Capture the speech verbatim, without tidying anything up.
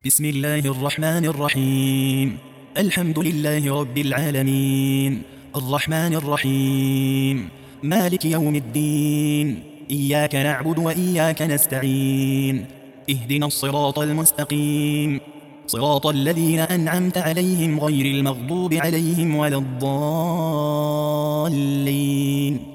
بسم الله الرحمن الرحيم. الحمد لله رب العالمين، الرحمن الرحيم، مالك يوم الدين. إياك نعبد وإياك نستعين، اهدنا الصراط المستقيم، صراط الذين أنعمت عليهم غير المغضوب عليهم ولا الضالين.